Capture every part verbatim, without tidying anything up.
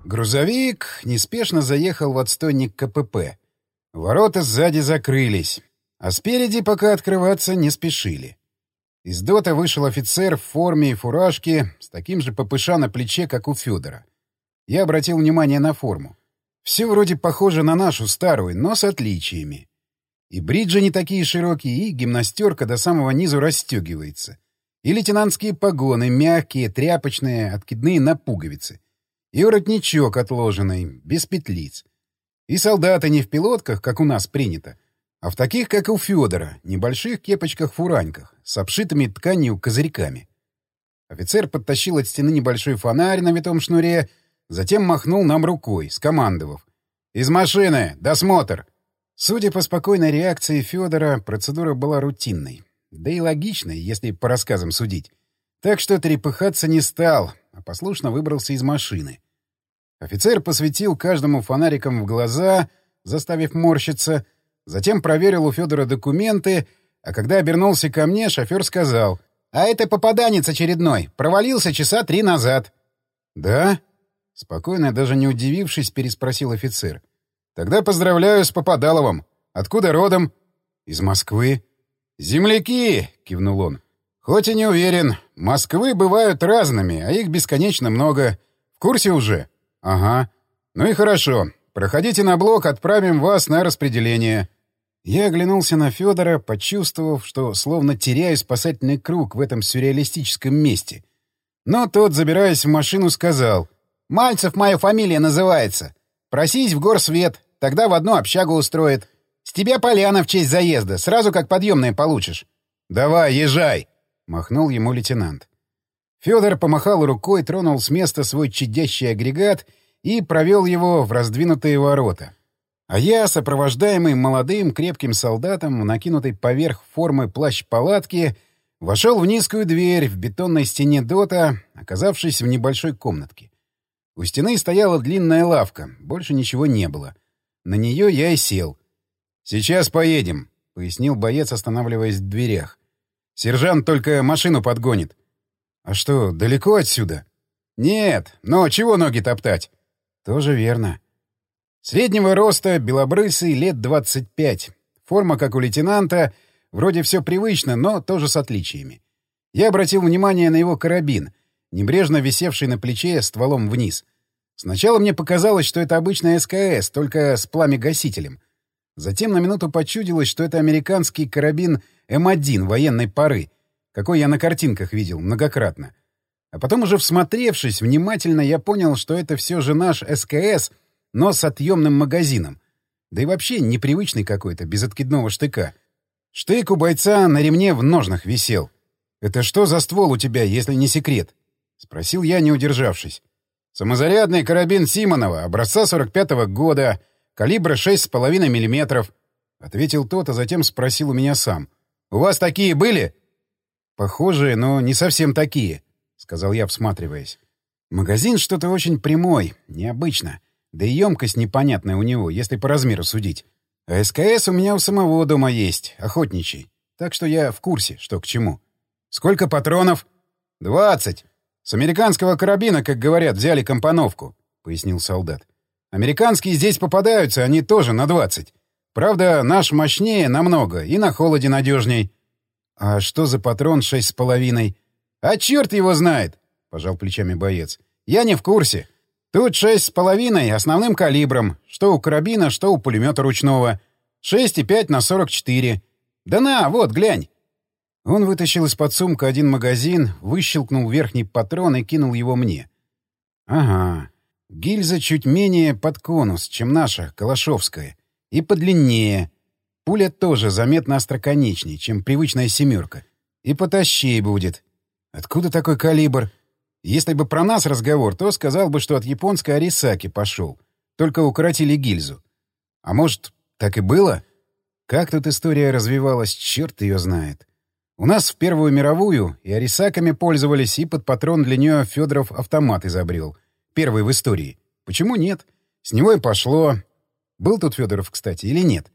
Грузовик неспешно заехал в отстойник ка пэ пэ. Ворота сзади закрылись, а спереди пока открываться не спешили. Из ДОТа вышел офицер в форме и фуражке с таким же пэ пэ ша на плече, как у Федора. Я обратил внимание на форму. Все вроде похоже на нашу старую, но с отличиями. И бриджи не такие широкие, и гимнастерка до самого низу расстегивается. И лейтенантские погоны мягкие, тряпочные, откидные на пуговицы. И воротничок отложенный, без петлиц. И солдаты не в пилотках, как у нас принято, а в таких, как у Федора, небольших кепочках-фураньках, с обшитыми тканью козырьками. Офицер подтащил от стены небольшой фонарь на витом шнуре, затем махнул нам рукой, скомандовав: «Из машины! Досмотр!» Судя по спокойной реакции Федора, процедура была рутинной. Да и логичной, если по рассказам судить. Так что трепыхаться не стал, а послушно выбрался из машины. Офицер посветил каждому фонариком в глаза, заставив морщиться, затем проверил у Федора документы, а когда обернулся ко мне, шофер сказал: «А это попаданец очередной. Провалился часа три назад». «Да?» — спокойно, даже не удивившись, переспросил офицер. «Тогда поздравляю с Попадаловым. Откуда родом?» «Из Москвы». «Земляки!» — кивнул он. «Хоть и не уверен. Москвы бывают разными, а их бесконечно много. В курсе уже?» «Ага. Ну и хорошо. Проходите на блок, отправим вас на распределение». Я оглянулся на Федора, почувствовав, что словно теряю спасательный круг в этом сюрреалистическом месте. Но тот, забираясь в машину, сказал: «Мальцев моя фамилия называется. Просись в горсвет, тогда в одну общагу устроит. С тебя поляна в честь заезда, сразу как подъемное получишь». «Давай, езжай!» — махнул ему лейтенант. Федор помахал рукой, тронул с места свой чадящий агрегат и провел его в раздвинутые ворота. А я, сопровождаемый молодым крепким солдатом в накинутой поверх формы плащ-палатки, вошел в низкую дверь в бетонной стене ДОТа, оказавшись в небольшой комнатке. У стены стояла длинная лавка, больше ничего не было. На нее я и сел. «Сейчас поедем», — пояснил боец, останавливаясь в дверях. «Сержант только машину подгонит». «А что, далеко отсюда?» «Нет, но чего ноги топтать?» «Тоже верно». Среднего роста, белобрысый, лет двадцать пять. Форма, как у лейтенанта, вроде все привычно, но тоже с отличиями. Я обратил внимание на его карабин, небрежно висевший на плече стволом вниз. Сначала мне показалось, что это обычная эс ка эс, только с пламегасителем. Затем на минуту почудилось, что это американский карабин эм один военной поры, какой я на картинках видел многократно. А потом, уже всмотревшись внимательно, я понял, что это все же наш эс ка эс, но с отъемным магазином. Да и вообще непривычный какой-то, без откидного штыка. Штык у бойца на ремне в ножнах висел. «Это что за ствол у тебя, если не секрет?» — спросил я, не удержавшись. «Самозарядный карабин Симонова, образца сорок пятого года, калибра шесть с половиной миллиметров», — ответил тот, а затем спросил у меня сам. «У вас такие были?» «Похожие, но не совсем такие», — сказал я, всматриваясь. «Магазин что-то очень прямой, необычно. Да и емкость непонятная у него, если по размеру судить. А эс ка эс у меня у самого дома есть, охотничий. Так что я в курсе, что к чему». «Сколько патронов?» «Двадцать. С американского карабина, как говорят, взяли компоновку», — пояснил солдат. «Американские здесь попадаются, они тоже на двадцать. Правда, наш мощнее намного и на холоде надежней». «А что за патрон шесть с половиной?» «А черт его знает!» — пожал плечами боец. «Я не в курсе. Тут шесть с половиной основным калибром, что у карабина, что у пулемета ручного. Шесть и пять на сорок четыре. Да на, вот, глянь». Он вытащил из-под сумка один магазин, выщелкнул верхний патрон и кинул его мне. «Ага. Гильза чуть менее под конус, чем наша, калашовская. И подлиннее. Пуля тоже заметно остроконечнее, чем привычная семерка. И потащей будет. Откуда такой калибр? Если бы про нас разговор, то сказал бы, что от японской Арисаки пошел. Только укоротили гильзу. А может, так и было? Как тут история развивалась, черт ее знает. У нас в Первую мировую и Арисаками пользовались, и под патрон для нее Федоров автомат изобрел. Первый в истории. Почему нет? С него и пошло. Был тут Федоров, кстати, или нет?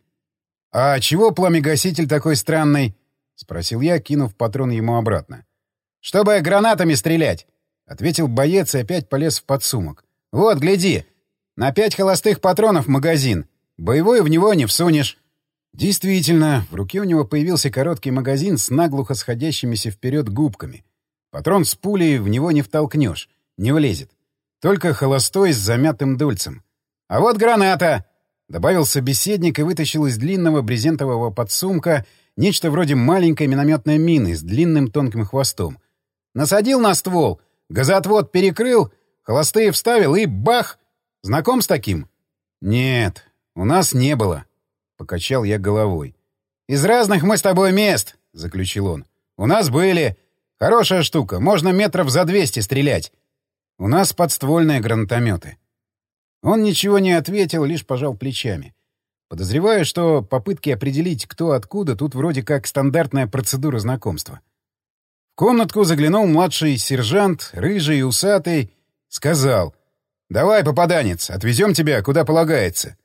«А чего пламегаситель такой странный?» — спросил я, кинув патрон ему обратно. «Чтобы гранатами стрелять», — ответил боец и опять полез в подсумок. Вот, гляди. На пять холостых патронов магазин. Боевой в него не всунешь. Действительно, в руке у него появился короткий магазин с наглухо сходящимися вперед губками. Патрон с пулей в него не втолкнешь, не влезет. Только холостой с замятым дульцем. «А вот граната!» — добавил собеседник и вытащил из длинного брезентового подсумка нечто вроде маленькой минометной мины с длинным тонким хвостом. Насадил на ствол, газоотвод перекрыл, холостые вставил и бах! Знаком с таким? Нет, у нас не было. Покачал я головой. «Из разных мы с тобой мест!» — заключил он. «У нас были. Хорошая штука, можно метров за двести стрелять. У нас подствольные гранатометы». Он ничего не ответил, лишь пожал плечами. Подозреваю, что попытки определить, кто откуда, тут вроде как стандартная процедура знакомства. В комнатку заглянул младший сержант, рыжий и усатый, сказал: «Давай, попаданец, отвезем тебя, куда полагается».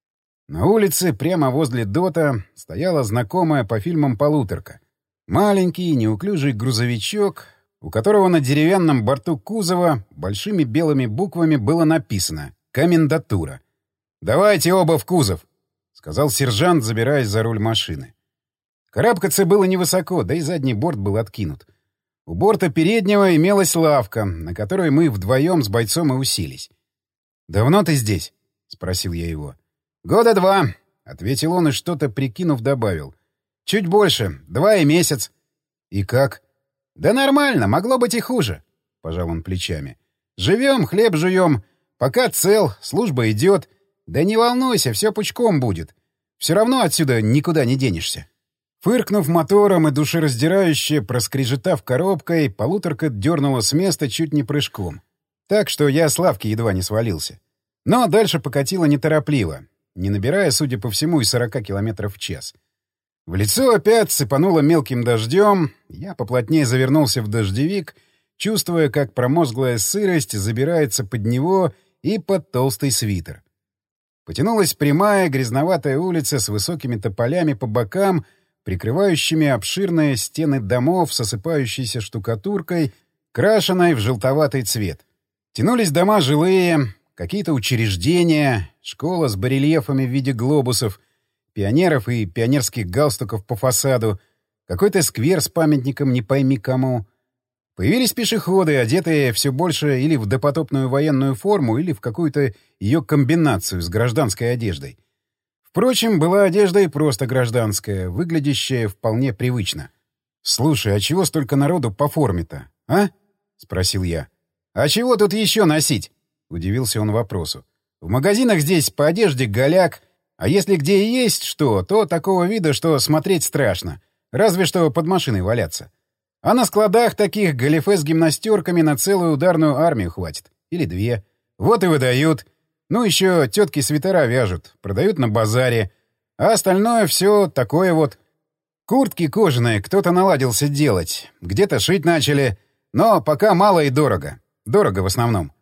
На улице, прямо возле ДОТа, стояла знакомая по фильмам полуторка. Маленький, неуклюжий грузовичок, у которого на деревянном борту кузова большими белыми буквами было написано «Комендатура». «Давайте оба в кузов», — сказал сержант, забираясь за руль машины. Карабкаться было невысоко, да и задний борт был откинут. У борта переднего имелась лавка, на которой мы вдвоем с бойцом и уселись. «Давно ты здесь?» — спросил я его. «Года два», — ответил он и, что-то прикинув, добавил. «Чуть больше. Два и месяц». «И как?» «Да нормально, могло быть и хуже», — пожал он плечами. «Живем, хлеб жуем. Пока цел, служба идет. Да не волнуйся, все пучком будет. Все равно отсюда никуда не денешься». Фыркнув мотором и душераздирающе проскрежетав коробкой, полуторка дернула с места чуть не прыжком. Так что я с лавки едва не свалился. Но дальше покатила неторопливо, не набирая, судя по всему, и сорока километров в час. В лицо опять сыпануло мелким дождем, я поплотнее завернулся в дождевик, чувствуя, как промозглая сырость забирается под него и под толстый свитер. Потянулась прямая грязноватая улица с высокими тополями по бокам, прикрывающими обширные стены домов с осыпающейся штукатуркой, крашенной в желтоватый цвет. Тянулись дома жилые, какие-то учреждения, школа с барельефами в виде глобусов, пионеров и пионерских галстуков по фасаду, какой-то сквер с памятником не пойми кому. Появились пешеходы, одетые все больше или в допотопную военную форму, или в какую-то ее комбинацию с гражданской одеждой. Впрочем, была одежда и просто гражданская, выглядящая вполне привычно. «Слушай, а чего столько народу по форме-то, а?» — спросил я. «А чего тут еще носить?» — удивился он вопросу. «В магазинах здесь по одежде голяк, а если где и есть что, то такого вида, что смотреть страшно, разве что под машиной валяться. А на складах таких галифе с гимнастерками на целую ударную армию хватит. Или две. Вот и выдают. Ну, еще тетки свитера вяжут, продают на базаре. А остальное все такое вот. Куртки кожаные кто-то наладился делать. Где-то шить начали. Но пока мало и дорого. Дорого в основном».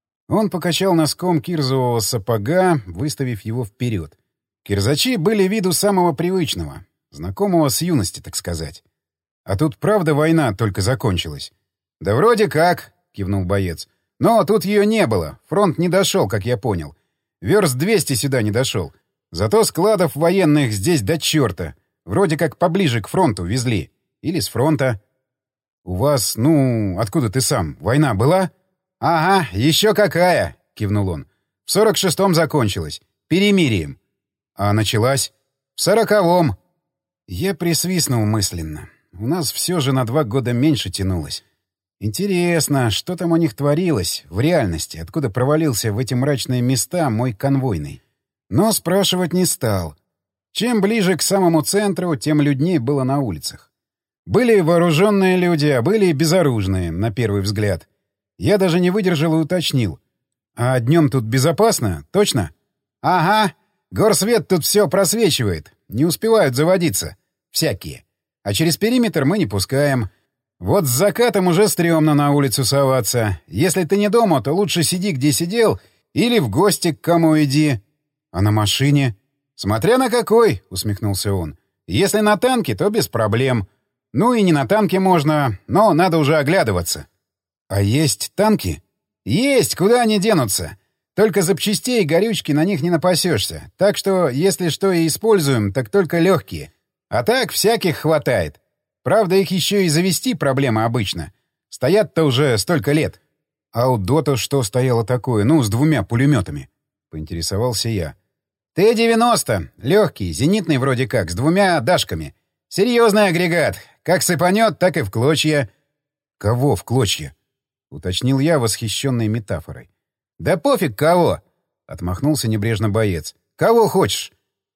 Он покачал носком кирзового сапога, выставив его вперед. Кирзачи были виду самого привычного, знакомого с юности, так сказать. «А тут правда война только закончилась?» «Да вроде как», — кивнул боец. «Но тут ее не было. Фронт не дошел, как я понял. Верст двести сюда не дошел. Зато складов военных здесь до черта. Вроде как поближе к фронту везли. Или с фронта». «У вас, ну, откуда ты сам? Война была?» «Ага, еще какая!» — кивнул он. «В сорок шестом закончилась. Перемирием». «А началась?» «В сороковом». Я присвистнул мысленно. У нас все же на два года меньше тянулось. Интересно, что там у них творилось в реальности, откуда провалился в эти мрачные места мой конвойный. Но спрашивать не стал. Чем ближе к самому центру, тем людней было на улицах. Были вооруженные люди, а были и безоружные, на первый взгляд. Я даже не выдержал и уточнил. «А днем тут безопасно? Точно?» «Ага. Горсвет тут все просвечивает. Не успевают заводиться. Всякие. А через периметр мы не пускаем. Вот с закатом уже стрёмно на улицу соваться. Если ты не дома, то лучше сиди, где сидел, или в гости к кому иди. А на машине?» «Смотря на какой», — усмехнулся он. «Если на танке, то без проблем. Ну и не на танке можно, но надо уже оглядываться». «А есть танки?» «Есть, куда они денутся? Только запчастей и горючки на них не напасешься. Так что, если что и используем, так только легкие. А так всяких хватает. Правда, их еще и завести проблема обычно. Стоят-то уже столько лет. А у Дота что стояло такое? Ну, с двумя пулеметами. Поинтересовался я. Т девяносто. Легкий, зенитный вроде как, с двумя дашками. Серьезный агрегат. Как сыпанет, так и в клочья. Кого в клочья? Уточнил я, восхищенной метафорой. Да пофиг кого! Отмахнулся небрежно боец. Кого хочешь?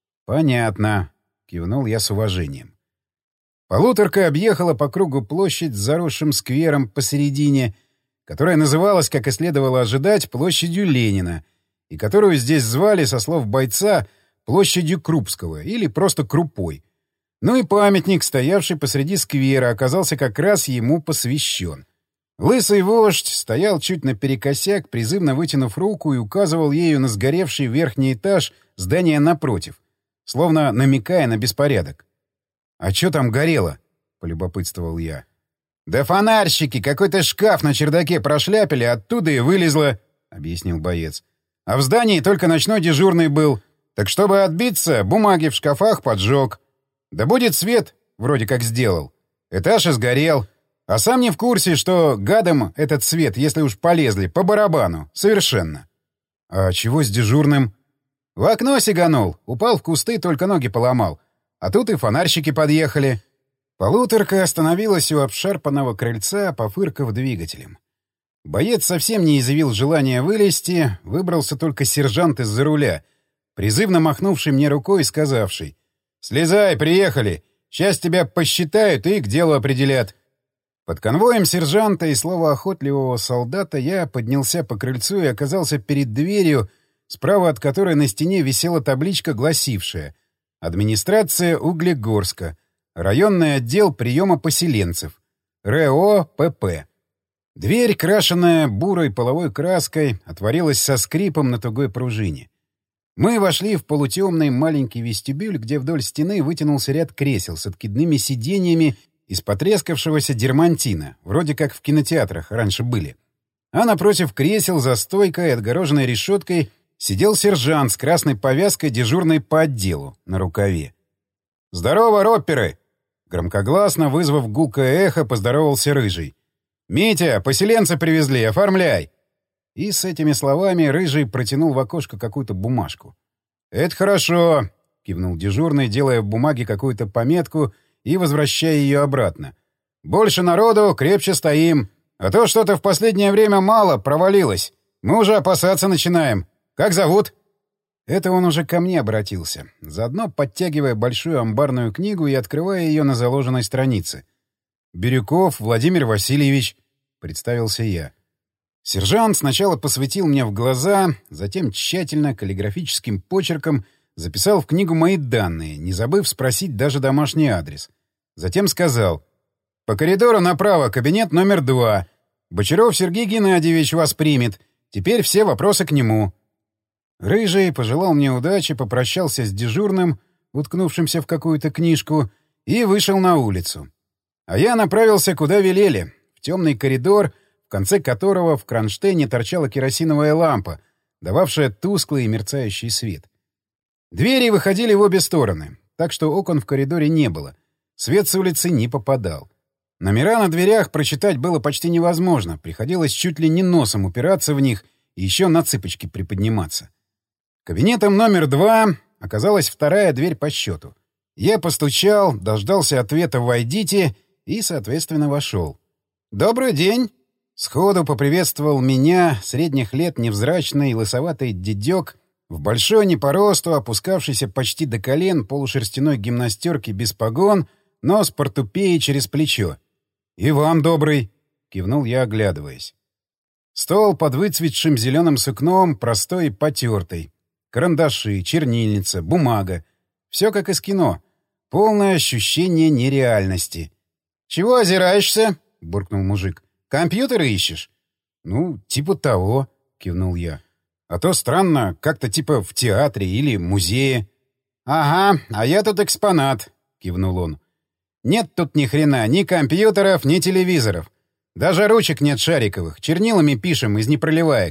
Понятно. Кивнул я с уважением. Полуторка объехала по кругу площадь с заросшим сквером посередине, которая называлась, как и следовало ожидать, площадью Ленина, и которую здесь звали, со слов бойца, площадью Крупского или просто Крупой. Ну и памятник, стоявший посреди сквера, оказался как раз ему посвящен. Лысый вождь стоял чуть наперекосяк, призывно вытянув руку, и указывал ею на сгоревший верхний этаж здания напротив, словно намекая на беспорядок. «А чё там горело?» — полюбопытствовал я. «Да фонарщики какой-то шкаф на чердаке прошляпили, оттуда и вылезло», — объяснил боец. «А в здании только ночной дежурный был. Так чтобы отбиться, бумаги в шкафах поджег. Да будет свет, вроде как сделал. Этаж и сгорел. А сам не в курсе, что гадам этот свет, если уж полезли, по барабану. Совершенно». «А чего с дежурным?» «В окно сиганул. Упал в кусты, только ноги поломал. А тут и фонарщики подъехали». Полуторка остановилась у обшарпанного крыльца, пофыркав двигателем. Боец совсем не изъявил желания вылезти, выбрался только сержант из-за руля, призывно махнувший мне рукой и сказавший: «Слезай, приехали! Сейчас тебя посчитают и к делу определят». Под конвоем сержанта и словоохотливого солдата я поднялся по крыльцу и оказался перед дверью, справа от которой на стене висела табличка, гласившая: «Администрация Углегорска. Районный отдел приема поселенцев. РО ПП». Дверь, крашенная бурой половой краской, отворилась со скрипом на тугой пружине. Мы вошли в полутемный маленький вестибюль, где вдоль стены вытянулся ряд кресел с откидными сиденьями из потрескавшегося дермантина, вроде как в кинотеатрах раньше были. А напротив кресел за стойкой, отгороженной решеткой, сидел сержант с красной повязкой, дежурной по отделу, на рукаве. «Здорово, ропперы!» Громкогласно, вызвав гулкое эхо, поздоровался Рыжий. «Митя, поселенца привезли, оформляй!» И с этими словами Рыжий протянул в окошко какую-то бумажку. «Это хорошо!» — кивнул дежурный, делая в бумаге какую-то пометку и возвращая ее обратно. «Больше народу, крепче стоим. А то что-то в последнее время мало провалилось. Мы уже опасаться начинаем. Как зовут?» Это он уже ко мне обратился, заодно подтягивая большую амбарную книгу и открывая ее на заложенной странице. «Бирюков Владимир Васильевич», — представился я. Сержант сначала посветил мне в глаза, затем тщательно, каллиграфическим почерком записал в книгу мои данные, не забыв спросить даже домашний адрес. Затем сказал: «По коридору направо, кабинет номер два. Бочаров Сергей Геннадьевич вас примет. Теперь все вопросы к нему». Рыжий пожелал мне удачи, попрощался с дежурным, уткнувшимся в какую-то книжку, и вышел на улицу. А я направился, куда велели, в темный коридор, в конце которого в кронштейне торчала керосиновая лампа, дававшая тусклый и мерцающий свет. Двери выходили в обе стороны, так что окон в коридоре не было. Свет с улицы не попадал. Номера на дверях прочитать было почти невозможно, приходилось чуть ли не носом упираться в них и еще на цыпочки приподниматься. Кабинетом номер два оказалась вторая дверь по счету. Я постучал, дождался ответа «Войдите» и, соответственно, вошел. «Добрый день!» Сходу поприветствовал меня средних лет невзрачный лысоватый дедек в большой не по росту, опускавшийся почти до колен полушерстяной гимнастерке без погон, но с портупеей через плечо. «И вам добрый!» — кивнул я, оглядываясь. Стол под выцветшим зеленым сукном, простой и потертый. Карандаши, чернильница, бумага. Все как из кино. Полное ощущение нереальности. «Чего озираешься?» — буркнул мужик. «Компьютер ищешь?» «Ну, типа того», — кивнул я. «А то странно, как-то типа в театре или музее». «Ага, а я тут экспонат», — кивнул он. «Нет тут ни хрена, ни компьютеров, ни телевизоров. Даже ручек нет шариковых, чернилами пишем из непроливаек.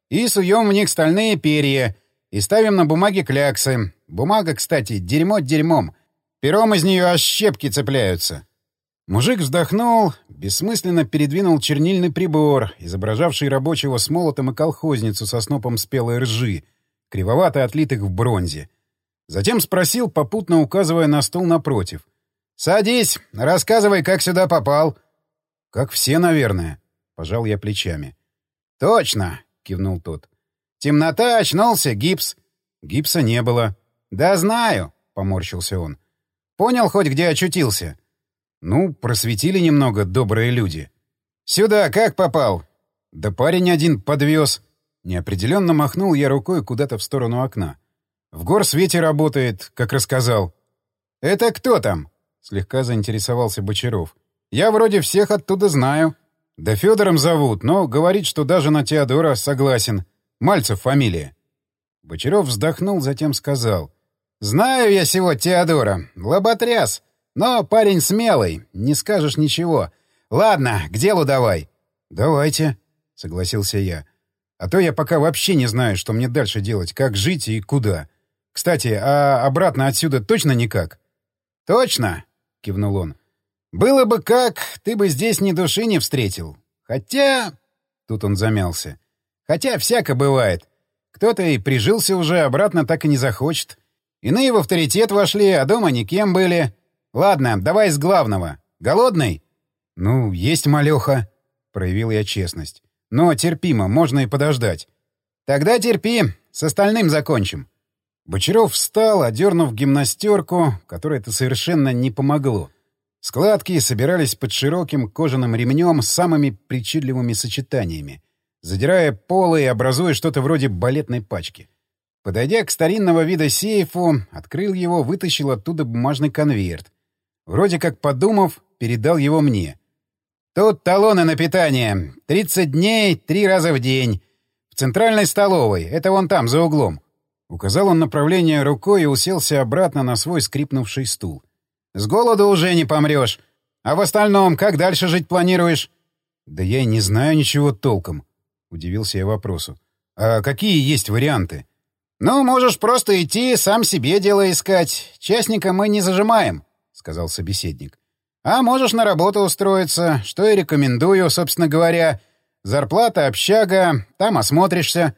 и суем в них стальные перья, и ставим на бумаге кляксы. Бумага, кстати, дерьмо дерьмом. Пером из нее аж щепки цепляются». Мужик вздохнул, бессмысленно передвинул чернильный прибор, изображавший рабочего с молотом и колхозницу со снопом спелой ржи, кривовато отлитых в бронзе. Затем спросил, попутно указывая на стул напротив. «Садись, рассказывай, как сюда попал». «Как все, наверное», — пожал я плечами. «Точно», — кивнул тот. «Темнота, очнулся, гипс». «Гипса не было». «Да знаю», — поморщился он. «Понял хоть, где очутился?» «Ну, просветили немного добрые люди». «Сюда как попал?» «Да парень один подвез». Неопределенно махнул я рукой куда-то в сторону окна. «В горсвете работает, как рассказал». «Это кто там?» — слегка заинтересовался Бочаров. «Я вроде всех оттуда знаю». «Да Федором зовут, но говорит, что даже на Теодора согласен. Мальцев фамилия». Бочаров вздохнул, затем сказал. «Знаю я сего Теодора. Лоботряс. Но парень смелый, не скажешь ничего. Ладно, к делу давай». «Давайте», — согласился я. «А то я пока вообще не знаю, что мне дальше делать, как жить и куда. Кстати, а обратно отсюда точно никак?» «Точно», — кивнул он. «Было бы как, ты бы здесь ни души не встретил. Хотя...» Тут он замялся. «Хотя всяко бывает. Кто-то и прижился уже, обратно так и не захочет. Иные в авторитет вошли, а дома никем были. Ладно, давай с главного. Голодный?» «Ну, есть малёха», — проявил я честность. «Но терпимо, можно и подождать». «Тогда терпи, с остальным закончим». Бочаров встал, одернув гимнастерку, которой это совершенно не помогло. Складки собирались под широким кожаным ремнем с самыми причудливыми сочетаниями, задирая полы и образуя что-то вроде балетной пачки. Подойдя к старинного вида сейфу, открыл его, вытащил оттуда бумажный конверт. Вроде как подумав, передал его мне. «Тут талоны на питание. тридцать дней, три раза в день. В центральной столовой. Это вон там, за углом». Указал он направление рукой и уселся обратно на свой скрипнувший стул. «С голоду уже не помрешь. А в остальном, как дальше жить планируешь?» «Да я и не знаю ничего толком», — удивился я вопросу. «А какие есть варианты?» «Ну, можешь просто идти, сам себе дело искать. Частника мы не зажимаем», — сказал собеседник. «А можешь на работу устроиться, что и рекомендую, собственно говоря. Зарплата, общага, там осмотришься».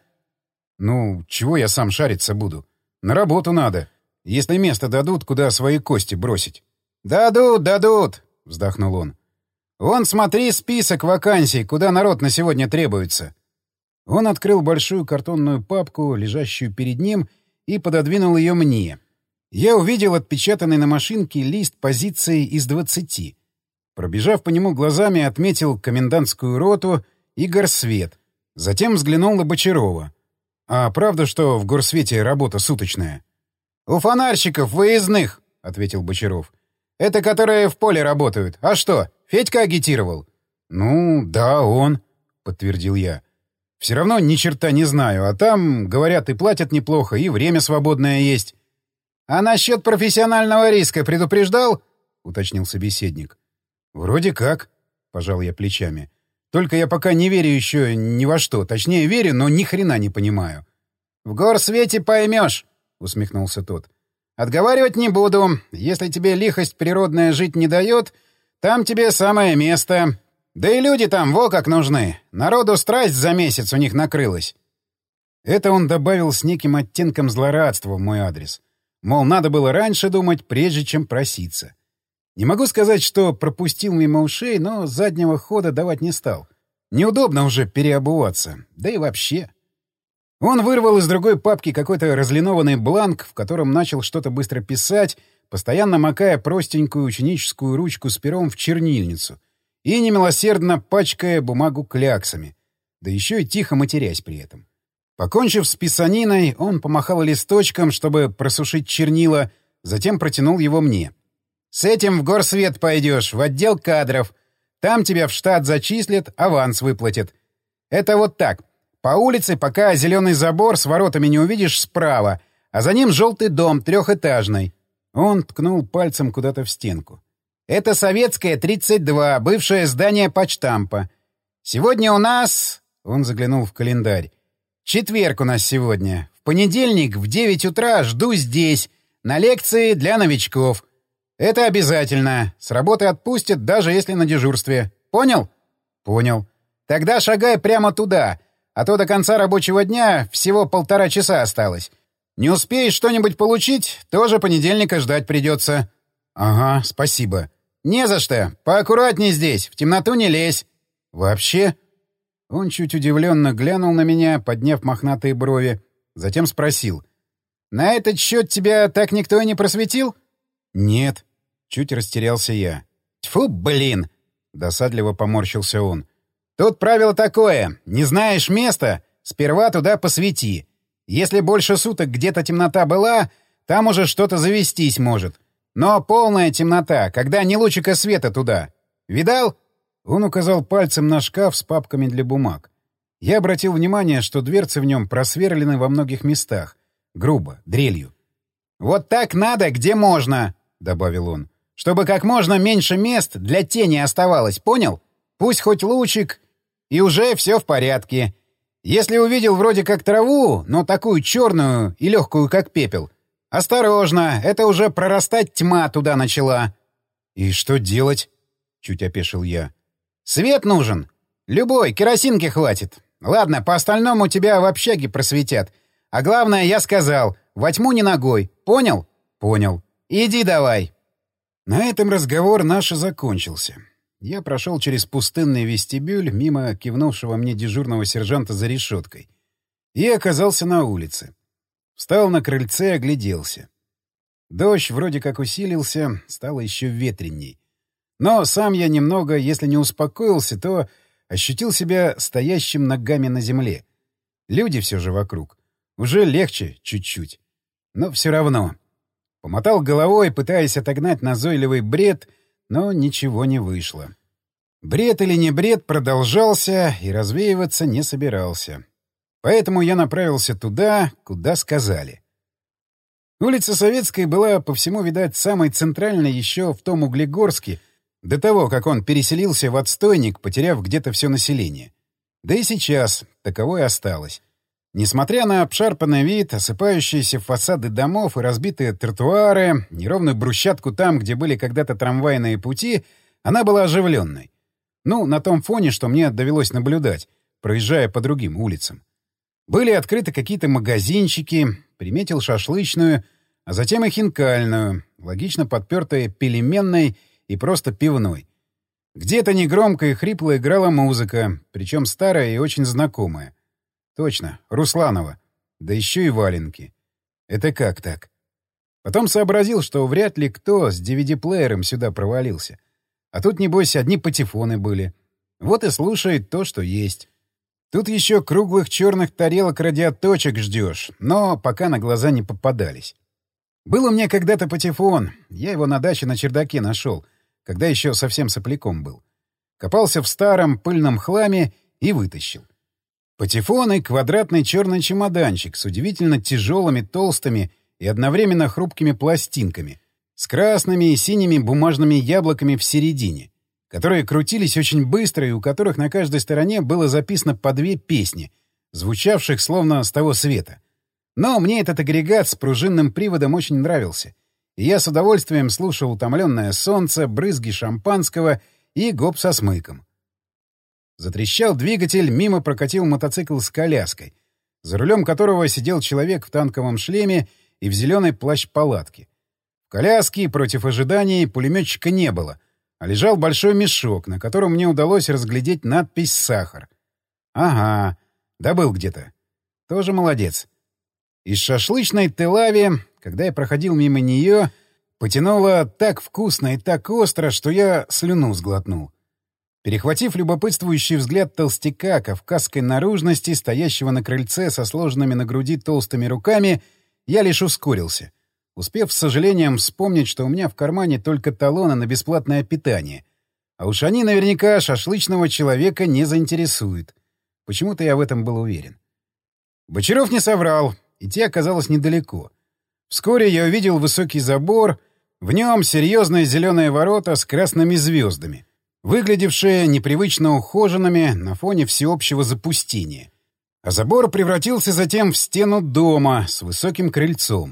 «Ну, чего я сам шариться буду? На работу надо. Если место дадут, куда свои кости бросить». «Дадут, дадут», — вздохнул он. «Вон, смотри список вакансий, куда народ на сегодня требуется». Он открыл большую картонную папку, лежащую перед ним, и пододвинул ее мне. Я увидел отпечатанный на машинке лист позиции из двадцати. Пробежав по нему глазами, отметил комендантскую роту и горсвет. Затем взглянул на Бочарова. «А правда, что в горсвете работа суточная?» «У фонарщиков выездных», — ответил Бочаров. «Это которые в поле работают. А что, Федька агитировал?» «Ну, да, он», — подтвердил я. «Все равно ни черта не знаю, а там, говорят, и платят неплохо, и время свободное есть». «А насчет профессионального риска предупреждал?» — уточнил собеседник. «Вроде как», — пожал я плечами. «Только я пока не верю еще ни во что. Точнее, верю, но ни хрена не понимаю». «В горсвете поймешь», — усмехнулся тот. «Отговаривать не буду. Если тебе лихость природная жить не дает, там тебе самое место. Да и люди там во как нужны. Народу страсть за месяц у них накрылась». Это он добавил с неким оттенком злорадства в мой адрес. Мол, надо было раньше думать, прежде чем проситься. Не могу сказать, что пропустил мимо ушей, но заднего хода давать не стал. Неудобно уже переобуваться. Да и вообще. Он вырвал из другой папки какой-то разлинованный бланк, в котором начал что-то быстро писать, постоянно макая простенькую ученическую ручку с пером в чернильницу и немилосердно пачкая бумагу кляксами, да еще и тихо матерясь при этом. Покончив с писаниной, он помахал листочком, чтобы просушить чернила, затем протянул его мне. «С этим в горсвет пойдешь, в отдел кадров. Там тебя в штат зачислят, аванс выплатят. Это вот так. По улице, пока зеленый забор с воротами не увидишь, справа, а за ним желтый дом, трехэтажный». Он ткнул пальцем куда-то в стенку. «Это Советская, тридцать два, бывшее здание почтампа. Сегодня у нас...» — он заглянул в календарь. Четверг у нас сегодня. В понедельник в девять утра жду здесь, на лекции для новичков. Это обязательно. С работы отпустят, даже если на дежурстве. Понял? Понял. Тогда шагай прямо туда, а то до конца рабочего дня всего полтора часа осталось. Не успеешь что-нибудь получить, тоже понедельника ждать придется. Ага, спасибо. Не за что. Поаккуратней здесь, в темноту не лезь. Вообще? Он чуть удивленно глянул на меня, подняв мохнатые брови, затем спросил. «На этот счет тебя так никто и не просветил?» «Нет», — чуть растерялся я. «Тьфу, блин!» — досадливо поморщился он. «Тут правило такое. Не знаешь места, сперва туда посвети. Если больше суток где-то темнота была, там уже что-то завестись может. Но полная темнота, когда ни лучика света туда. Видал?» Он указал пальцем на шкаф с папками для бумаг. Я обратил внимание, что дверцы в нем просверлены во многих местах. Грубо, дрелью. «Вот так надо, где можно», — добавил он. «Чтобы как можно меньше мест для тени оставалось, понял? Пусть хоть лучик, и уже все в порядке. Если увидел вроде как траву, но такую черную и легкую, как пепел, осторожно, это уже прорастать тьма туда начала». «И что делать?» — чуть опешил я. «Свет нужен. Любой, керосинки хватит. Ладно, по остальному тебя в общаге просветят. А главное, я сказал, во тьму не ногой. Понял?» «Понял. Иди давай». На этом разговор наш и закончился. Я прошел через пустынный вестибюль, мимо кивнувшего мне дежурного сержанта за решеткой, и оказался на улице. Встал на крыльце и огляделся. Дождь вроде как усилился, стало еще ветренней. Но сам я немного, если не успокоился, то ощутил себя стоящим ногами на земле. Люди все же вокруг. Уже легче чуть-чуть. Но все равно. Помотал головой, пытаясь отогнать назойливый бред, но ничего не вышло. Бред или не бред продолжался и развеиваться не собирался. Поэтому я направился туда, куда сказали. Улица Советская была, по всему, видать, самой центральной еще в том Углегорске, до того, как он переселился в отстойник, потеряв где-то все население. Да и сейчас таковой осталось. Несмотря на обшарпанный вид, осыпающиеся фасады домов и разбитые тротуары, неровную брусчатку там, где были когда-то трамвайные пути, она была оживленной. Ну, на том фоне, что мне довелось наблюдать, проезжая по другим улицам. Были открыты какие-то магазинчики, приметил шашлычную, а затем и хинкальную, логично подпертая пельменной и просто пивной. Где-то негромко и хрипло играла музыка, причем старая и очень знакомая. Точно, Русланова. Да еще и валенки. Это как так? Потом сообразил, что вряд ли кто с ди ви ди-плеером сюда провалился. А тут, небось, одни патефоны были. Вот и слушает то, что есть. Тут еще круглых черных тарелок радиоточек ждешь, но пока на глаза не попадались. Был у меня когда-то патефон, я его на даче на чердаке нашел, когда еще совсем сопляком был. Копался в старом пыльном хламе и вытащил. Патефон и квадратный черный чемоданчик с удивительно тяжелыми, толстыми и одновременно хрупкими пластинками, с красными и синими бумажными яблоками в середине, которые крутились очень быстро и у которых на каждой стороне было записано по две песни, звучавших словно с того света. Но мне этот агрегат с пружинным приводом очень нравился, и я с удовольствием слушал «Утомленное солнце», «Брызги шампанского» и «Гоп со смыком». Затрещал двигатель, мимо прокатил мотоцикл с коляской, за рулем которого сидел человек в танковом шлеме и в зеленой плащ-палатке. В коляске, против ожиданий, пулеметчика не было, а лежал большой мешок, на котором мне удалось разглядеть надпись «Сахар». Ага, добыл где-то. Тоже молодец. Из шашлычной Телави, когда я проходил мимо нее, потянуло так вкусно и так остро, что я слюну сглотнул. Перехватив любопытствующий взгляд толстяка кавказской наружности, стоящего на крыльце со сложенными на груди толстыми руками, я лишь ускорился, успев с сожалением вспомнить, что у меня в кармане только талоны на бесплатное питание. А уж они наверняка шашлычного человека не заинтересуют. Почему-то я в этом был уверен. Бочаров не соврал. Идти оказалось недалеко. Вскоре я увидел высокий забор, в нем серьезные зеленые ворота с красными звездами, выглядевшие непривычно ухоженными на фоне всеобщего запустения. А забор превратился затем в стену дома с высоким крыльцом.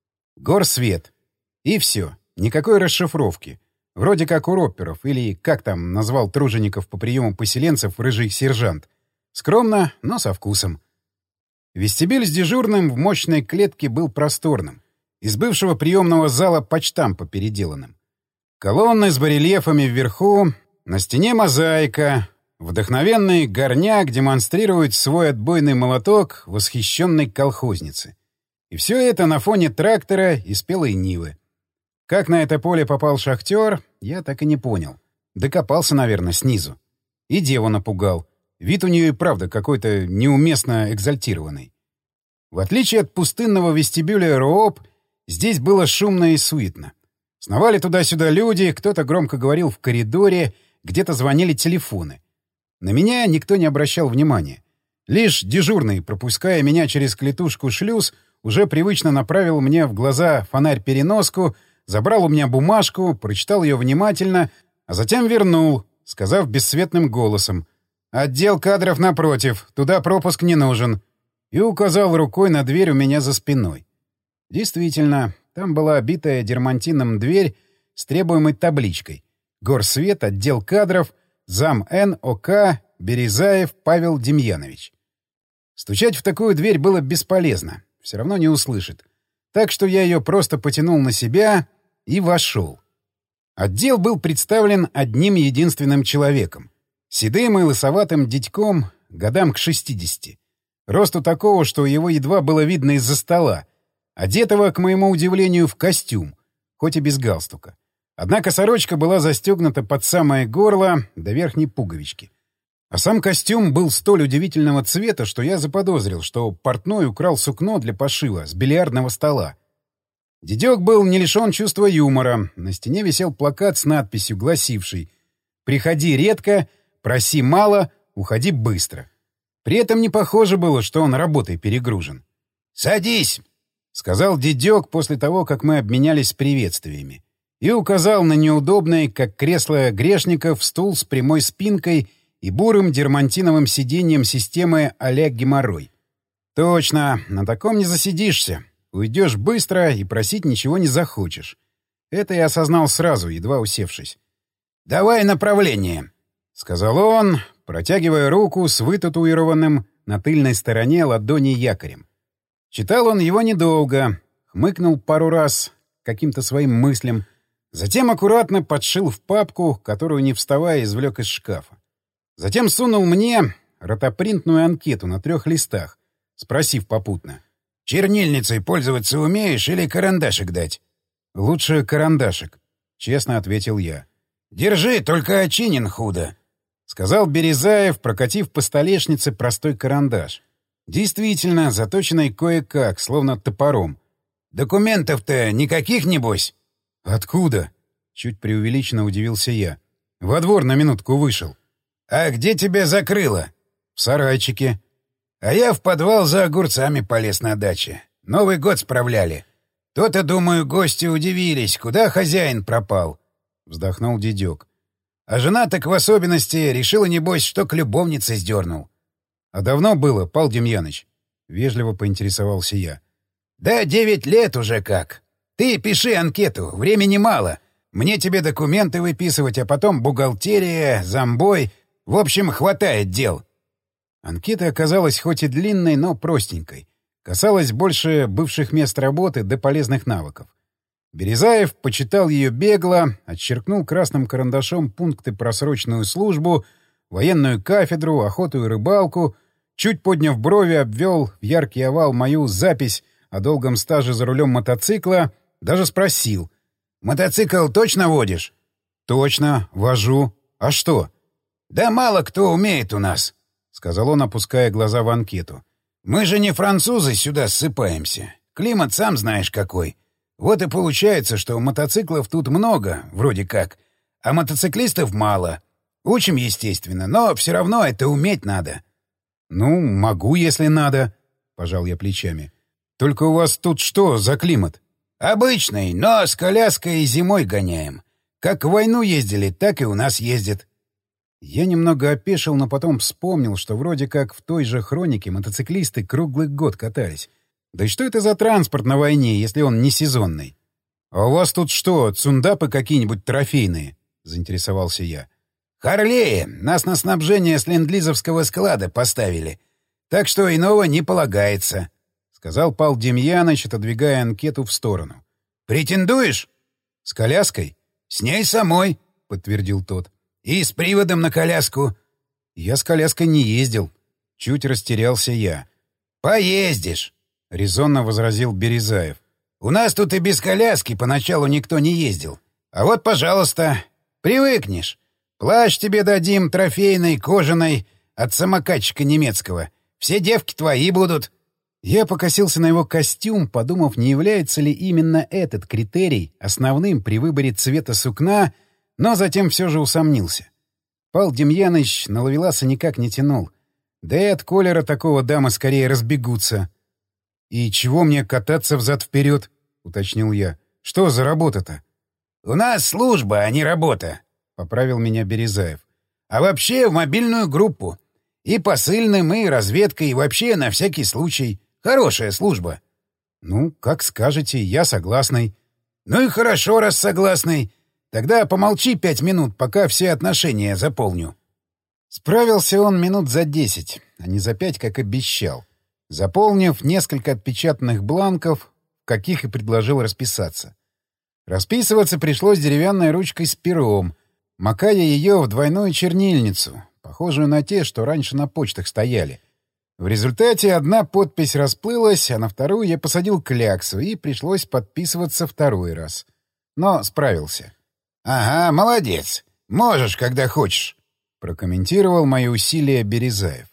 Горсвет. И все. Никакой расшифровки. Вроде как у ропперов, или, как там назвал тружеников по приему поселенцев рыжий сержант. Скромно, но со вкусом. Вестибюль с дежурным в мощной клетке был просторным. Из бывшего приемного зала почтампа переделанным. Колонны с барельефами вверху, на стене мозаика. Вдохновенный горняк демонстрирует свой отбойный молоток восхищенной колхозницы. И все это на фоне трактора и спелой нивы. Как на это поле попал шахтер, я так и не понял. Докопался, наверное, снизу. И деву напугал. Вид у нее и правда какой-то неуместно экзальтированный. В отличие от пустынного вестибюля РООП, здесь было шумно и суетно. Сновали туда-сюда люди, кто-то громко говорил в коридоре, где-то звонили телефоны. На меня никто не обращал внимания. Лишь дежурный, пропуская меня через клетушку-шлюз, уже привычно направил мне в глаза фонарь-переноску, забрал у меня бумажку, прочитал ее внимательно, а затем вернул, сказав бесцветным голосом: «Отдел кадров напротив, туда пропуск не нужен», и указал рукой на дверь у меня за спиной. Действительно, там была обитая дермантином дверь с требуемой табличкой: «Горсвет, отдел кадров, зам Н. ОК, Березаев Павел Демьянович». Стучать в такую дверь было бесполезно, все равно не услышит. Так что я ее просто потянул на себя и вошел. Отдел был представлен одним единственным человеком. Седым и лысоватым дядьком, годам к шестидесяти. Росту такого, что его едва было видно из-за стола. Одетого, к моему удивлению, в костюм, хоть и без галстука. Однако сорочка была застегнута под самое горло до верхней пуговички. А сам костюм был столь удивительного цвета, что я заподозрил, что портной украл сукно для пошива с бильярдного стола. Дедек был не лишен чувства юмора. На стене висел плакат с надписью, гласившей: «Приходи редко, проси мало, уходи быстро». При этом не похоже было, что он работой перегружен. «Садись!» — сказал дедек после того, как мы обменялись приветствиями. И указал на неудобный, как кресло грешников, стул с прямой спинкой и бурым дермантиновым сиденьем системы а-ля геморрой. Точно, на таком не засидишься. Уйдешь быстро и просить ничего не захочешь. Это я осознал сразу, едва усевшись. «Давай направление», — сказал он, протягивая руку с вытатуированным на тыльной стороне ладони якорем. Читал он его недолго, хмыкнул пару раз каким-то своим мыслям, затем аккуратно подшил в папку, которую, не вставая, извлек из шкафа. Затем сунул мне ротопринтную анкету на трех листах, спросив попутно: «Чернильницей пользоваться умеешь или карандашик дать?» «Лучше карандашик», — честно ответил я. «Держи, только очинен худо», — сказал Березаев, прокатив по столешнице простой карандаш. Действительно, заточенный кое-как, словно топором. «Документов-то никаких, небось?» «Откуда?» — чуть преувеличенно удивился я. «Во двор на минутку вышел». «А где тебя закрыло?» «В сарайчике». «А я в подвал за огурцами полез на даче. Новый год справляли. То-то, думаю, гости удивились, куда хозяин пропал», — вздохнул дедек. «А жена так в особенности решила, небось, что к любовнице сдернул». «А давно было, Пал Демьяныч?» — вежливо поинтересовался я. «Да девять лет уже как. Ты пиши анкету, времени мало. Мне тебе документы выписывать, а потом бухгалтерия, замбой. В общем, хватает дел». Анкета оказалась хоть и длинной, но простенькой. Касалась больше бывших мест работы до полезных навыков. Березаев почитал ее бегло, отчеркнул красным карандашом пункты про срочную службу, военную кафедру, охоту и рыбалку, чуть подняв брови, обвел в яркий овал мою запись о долгом стаже за рулем мотоцикла, даже спросил: «Мотоцикл точно водишь?» «Точно, вожу. А что?» «Да мало кто умеет у нас», — сказал он, опуская глаза в анкету. «Мы же не французы сюда ссыпаемся. Климат сам знаешь какой. Вот и получается, что мотоциклов тут много, вроде как, а мотоциклистов мало. Учим, естественно, но все равно это уметь надо». «Ну, могу, если надо», — пожал я плечами. «Только у вас тут что за климат?» «Обычный, но с коляской и зимой гоняем. Как в войну ездили, так и у нас ездят». Я немного опешил, но потом вспомнил, что вроде как в той же хронике мотоциклисты круглый год катались. Да и что это за транспорт на войне, если он не сезонный? — А у вас тут что, цундапы какие-нибудь трофейные? — заинтересовался я. — Харлеи нас на снабжение с ленд-лизовского склада поставили. Так что иного не полагается, — сказал Пал Демьяныч, отодвигая анкету в сторону. — Претендуешь? — С коляской? — С ней самой, — подтвердил тот. — И с приводом на коляску. — Я с коляской не ездил. Чуть растерялся я. — Поездишь, — резонно возразил Березаев. — У нас тут и без коляски поначалу никто не ездил. А вот, пожалуйста, привыкнешь. Плащ тебе дадим, трофейный, кожаный, от самокатчика немецкого. Все девки твои будут. Я покосился на его костюм, подумав, не является ли именно этот критерий основным при выборе цвета сукна, но затем все же усомнился. Пал Демьяныч на ловеласа никак не тянул. Да и от колера такого дамы скорее разбегутся. — И чего мне кататься взад-вперед? — уточнил я. — Что за работа-то? — У нас служба, а не работа, — поправил меня Березаев. — А вообще в мобильную группу. И посыльным, и разведкой, и вообще на всякий случай. Хорошая служба. — Ну, как скажете, я согласный. — Ну и хорошо, раз согласный. Тогда помолчи пять минут, пока все отношения заполню. Справился он минут за десять, а не за пять, как обещал, заполнив несколько отпечатанных бланков, в каких и предложил расписаться. Расписываться пришлось деревянной ручкой с пером, макая ее в двойную чернильницу, похожую на те, что раньше на почтах стояли. В результате одна подпись расплылась, а на вторую я посадил кляксу, и пришлось подписываться второй раз. Но справился. — Ага, молодец. Можешь, когда хочешь, — прокомментировал мои усилия Березаев.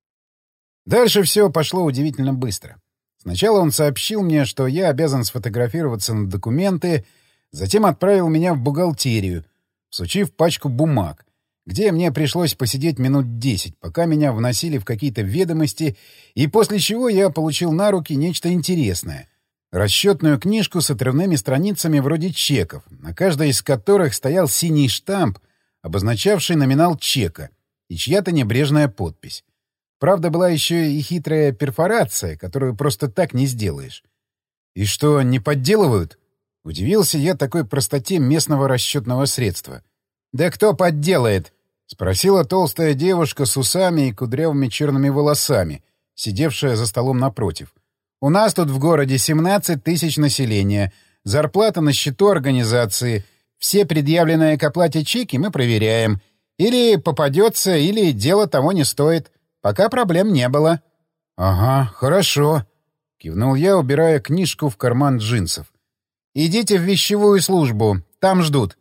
Дальше все пошло удивительно быстро. Сначала он сообщил мне, что я обязан сфотографироваться на документы, затем отправил меня в бухгалтерию, всучив пачку бумаг, где мне пришлось посидеть минут десять, пока меня вносили в какие-то ведомости, и после чего я получил на руки нечто интересное — расчетную книжку с отрывными страницами вроде чеков, на каждой из которых стоял синий штамп, обозначавший номинал чека, и чья-то небрежная подпись. Правда, была еще и хитрая перфорация, которую просто так не сделаешь. «И что, не подделывают?» — удивился я такой простоте местного расчетного средства. «Да кто подделает?» — спросила толстая девушка с усами и кудрявыми черными волосами, сидевшая за столом напротив. «У нас тут в городе семнадцать тысяч населения, зарплата на счету организации, все предъявленные к оплате чеки мы проверяем. Или попадется, или дело того не стоит. Пока проблем не было». — Ага, хорошо, — кивнул я, убирая книжку в карман джинсов. — Идите в вещевую службу, там ждут.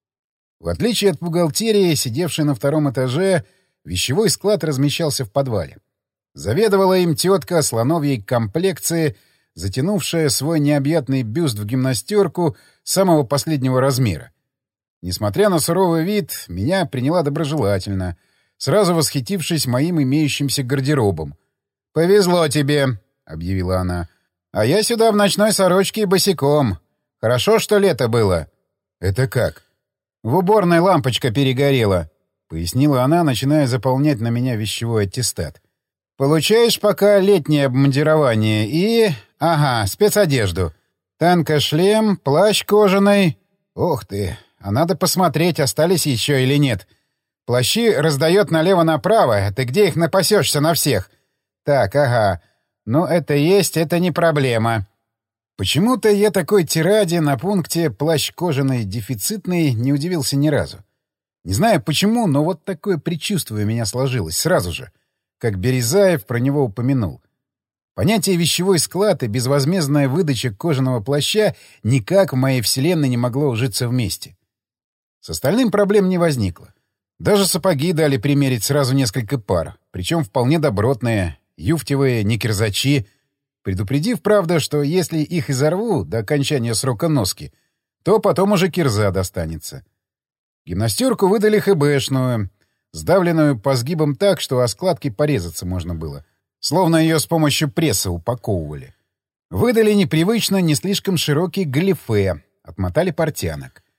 В отличие от бухгалтерии, сидевшей на втором этаже, вещевой склад размещался в подвале. Заведовала им тетка слоновьей комплекции, затянувшая свой необъятный бюст в гимнастерку самого последнего размера. Несмотря на суровый вид, меня приняла доброжелательно, сразу восхитившись моим имеющимся гардеробом. «Повезло тебе», — объявила она. «А я сюда в ночной сорочке и босиком. Хорошо, что лето было». «Это как?» «В уборной лампочка перегорела», — пояснила она, начиная заполнять на меня вещевой аттестат. «Получаешь пока летнее обмундирование и... Ага, спецодежду. Танкошлем, плащ кожаный. Ух ты, а надо посмотреть, остались еще или нет. Плащи раздает налево-направо, ты где их напасешься на всех? Так, ага. Ну, это есть, это не проблема». Почему-то я такой тираде на пункте «плащ кожаный дефицитный» не удивился ни разу. Не знаю почему, но вот такое предчувствие у меня сложилось сразу же, как Березаев про него упомянул. Понятие «вещевой склад» и безвозмездная выдача кожаного плаща никак в моей вселенной не могло ужиться вместе. С остальным проблем не возникло. Даже сапоги дали примерить сразу несколько пар, причем вполне добротные, юфтевые, не кирзачи, предупредив, правда, что если их изорву до окончания срока носки, то потом уже кирза достанется. Гимнастерку выдали хэбэшную, сдавленную по сгибам так, что о складки порезаться можно было, словно ее с помощью пресса упаковывали. Выдали непривычно не слишком широкий галифе, отмотали портянок.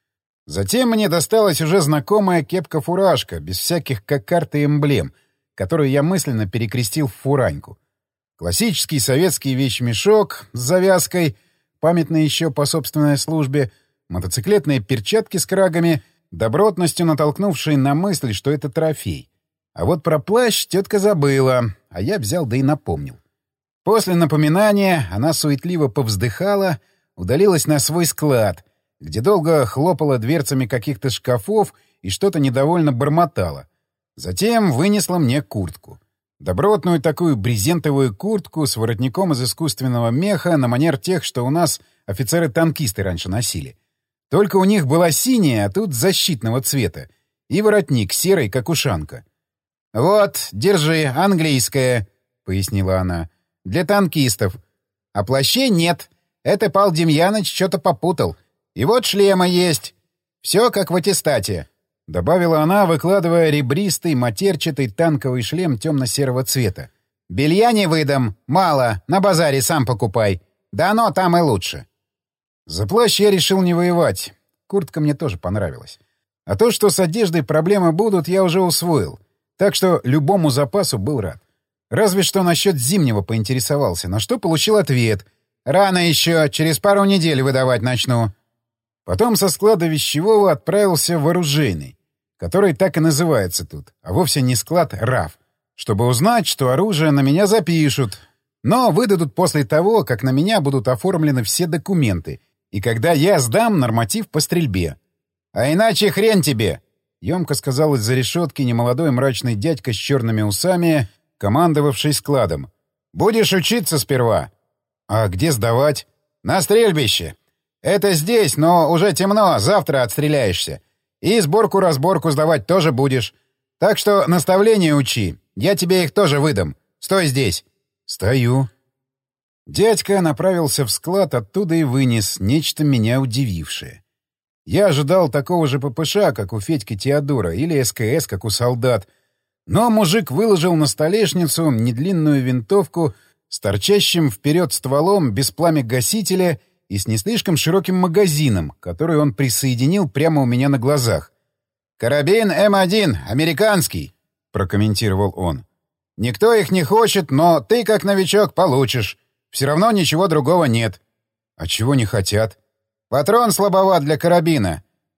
Затем мне досталась уже знакомая кепка-фуражка, без всяких кокард и эмблем, которую я мысленно перекрестил в фураньку. Классический советский вещмешок с завязкой, памятный еще по собственной службе, мотоциклетные перчатки с крагами, добротностью натолкнувшие на мысль, что это трофей. А вот про плащ тетка забыла, а я взял да и напомнил. После напоминания она суетливо повздыхала, удалилась на свой склад, где долго хлопала дверцами каких-то шкафов и что-то недовольно бормотала. Затем вынесла мне куртку. Добротную такую брезентовую куртку с воротником из искусственного меха на манер тех, что у нас офицеры-танкисты раньше носили. Только у них была синяя, а тут защитного цвета, и воротник серый, как ушанка. «Вот, держи, английская», — пояснила она, — «для танкистов. А плащей нет. Это Пал Демьяныч что-то попутал. И вот шлема есть. Все как в аттестате», — добавила она, выкладывая ребристый, матерчатый танковый шлем темно-серого цвета. «Белья не выдам. Мало. На базаре сам покупай. Да оно там и лучше». За плащ я решил не воевать. Куртка мне тоже понравилась. А то, что с одеждой проблемы будут, я уже усвоил. Так что любому запасу был рад. Разве что насчет зимнего поинтересовался, на что получил ответ. «Рано еще. Через пару недель выдавать начну». Потом со склада вещевого отправился в оружейный, который так и называется тут, а вовсе не склад РАФ, чтобы узнать, что оружие на меня запишут, но выдадут после того, как на меня будут оформлены все документы, и когда я сдам норматив по стрельбе. «А иначе хрен тебе!» — емко сказал из-за решетки немолодой мрачный дядька с черными усами, командовавший складом. «Будешь учиться сперва». «А где сдавать?» «На стрельбище. Это здесь, но уже темно, завтра отстреляешься. И сборку-разборку сдавать тоже будешь. Так что наставления учи. Я тебе их тоже выдам. Стой здесь». «Стою». Дядька направился в склад, оттуда и вынес нечто меня удивившее. Я ожидал такого же ППШ, как у Федьки Теодора, или СКС, как у солдат. Но мужик выложил на столешницу недлинную винтовку с торчащим вперед стволом без пламя-гасителя и с не слишком широким магазином, который он присоединил прямо у меня на глазах. «Карабин эм один, американский», — прокомментировал он. «Никто их не хочет, но ты, как новичок, получишь. Все равно ничего другого нет». «А чего не хотят?» «Патрон слабоват для карабина.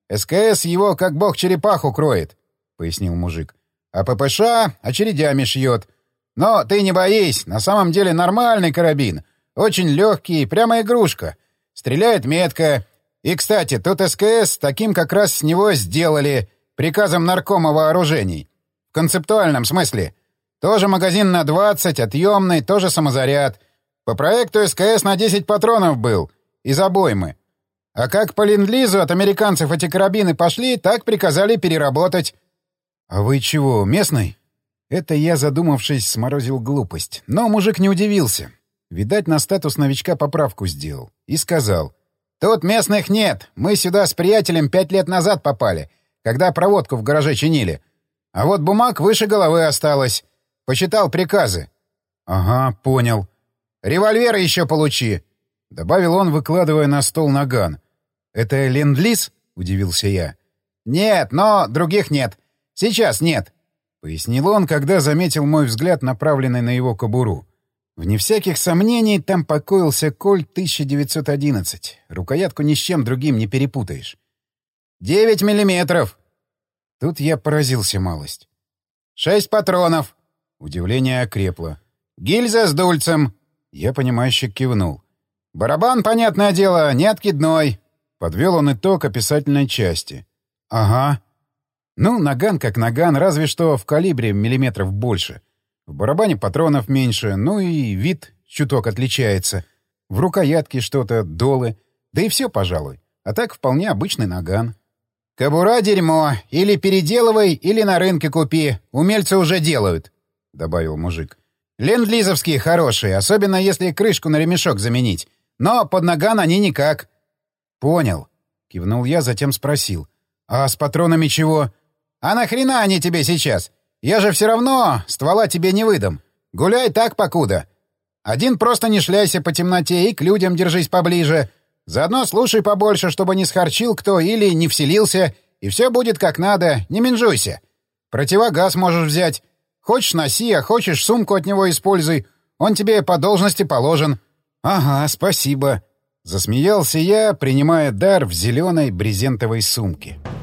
СКС его как бог черепаху кроет», — пояснил мужик. «А ППШ очередями шьет. Но ты не боись, на самом деле нормальный карабин. Очень легкий, прямо игрушка. Стреляет метко. И, кстати, тут СКС таким как раз с него сделали, приказом наркома вооружений. В концептуальном смысле. Тоже магазин на двадцать, отъемный, тоже самозаряд. По проекту СКС на десять патронов был. Из обоймы. А как по ленд-лизу от американцев эти карабины пошли, так приказали переработать». «А вы чего, местный?» Это я, задумавшись, сморозил глупость. Но мужик не удивился. Видать, на статус новичка поправку сделал. И сказал: «Тут местных нет. Мы сюда с приятелем пять лет назад попали, когда проводку в гараже чинили. А вот бумаг выше головы осталось. Почитал приказы». «Ага, понял». «Револьверы еще получи», — добавил он, выкладывая на стол наган. «Это ленд-лиз?» — удивился я. «Нет, но других нет. Сейчас нет», — пояснил он, когда заметил мой взгляд, направленный на его кобуру. Вне всяких сомнений, там покоился Кольт тысяча девятьсот одиннадцать. Рукоятку ни с чем другим не перепутаешь. «Девять миллиметров». Тут я поразился малость. «Шесть патронов». Удивление окрепло. «Гильза с дульцем». Я, понимающе кивнул. «Барабан, понятное дело, не откидной». Подвел он итог описательной части. «Ага». Ну, наган как наган, разве что в калибре миллиметров больше. В барабане патронов меньше, ну и вид чуток отличается. В рукоятке что-то, долы. Да и все, пожалуй. А так вполне обычный наган. «Кобура — дерьмо. Или переделывай, или на рынке купи. Умельцы уже делают», — добавил мужик. «Ленд-лизовские хорошие, особенно если крышку на ремешок заменить. Но под наган они никак». «Понял», — кивнул я, затем спросил. «А с патронами чего?» «А нахрена они тебе сейчас? Я же все равно ствола тебе не выдам. Гуляй так покуда. Один просто не шляйся по темноте и к людям держись поближе. Заодно слушай побольше, чтобы не схарчил кто или не вселился, и все будет как надо, не менжуйся. Противогаз можешь взять. Хочешь — носи, а хочешь — сумку от него используй. Он тебе по должности положен». «Ага, спасибо», — засмеялся я, принимая дар в зеленой брезентовой сумке.